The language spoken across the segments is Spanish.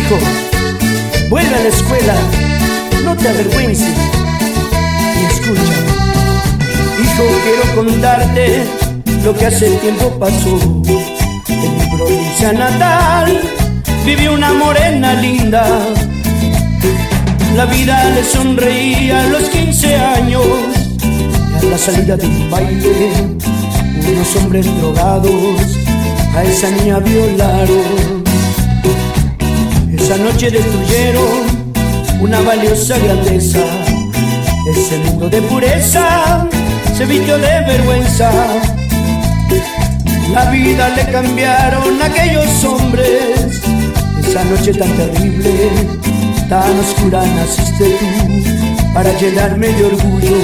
Hijo, vuelve a la escuela, no te avergüences y escucha. Hijo, quiero contarte lo que hace tiempo pasó. En mi provincia natal vivió una morena linda. La vida le sonreía a los 15 años y a la salida de un baile unos hombres drogados a esa niña violaron. Esa noche destruyeron una valiosa grandeza. Ese mundo de pureza se vistió de vergüenza. La vida le cambiaron a aquellos hombres. Esa noche tan terrible, tan oscura naciste tú para llenarme de orgullo.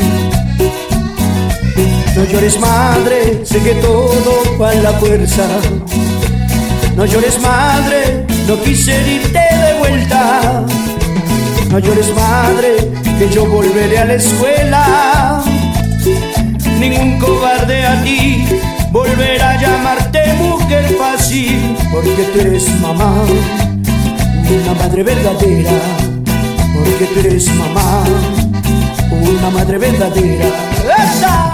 No llores, madre, sé que todo va a la fuerza. No llores, madre, no quise irte de vuelta. No llores, madre, que yo volveré a la escuela. Ningún cobarde a ti volverá a llamarte mujer fácil, porque tú eres mamá, una madre verdadera. Porque tú eres mamá, una madre verdadera. ¡Esa!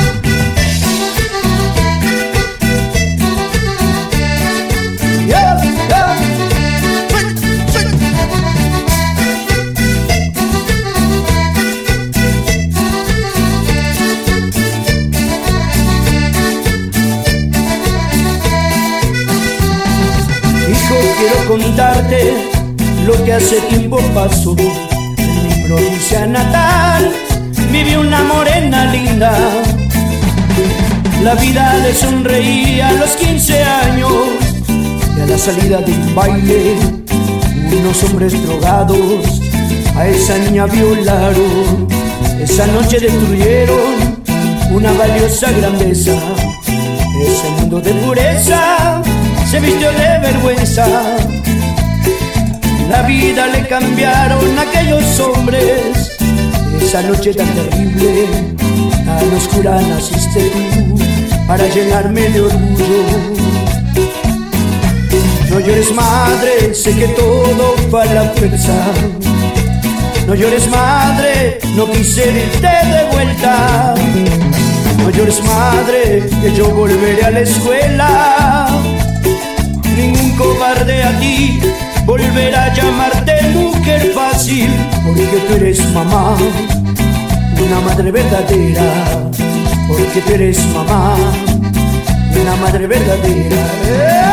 Quiero contarte lo que hace tiempo pasó. En mi provincia natal vivió una morena linda. La vida le sonreía a los 15 años y a la salida de un baile unos hombres drogados a esa niña violaron. Esa noche destruyeron una valiosa grandeza. Ese mundo de pureza se vistió de vergüenza. La vida le cambiaron a aquellos hombres. Esa noche tan terrible, tan oscura naciste tú para llenarme de orgullo. No llores, madre, sé que todo fue a la fuerza. No llores, madre, no quise irte de vuelta. No llores, madre, que yo volveré a la escuela. Ningún cobarde a ti volverá a llamarte mujer fácil, porque tú eres mamá, una madre verdadera. Porque tú eres mamá, una madre verdadera.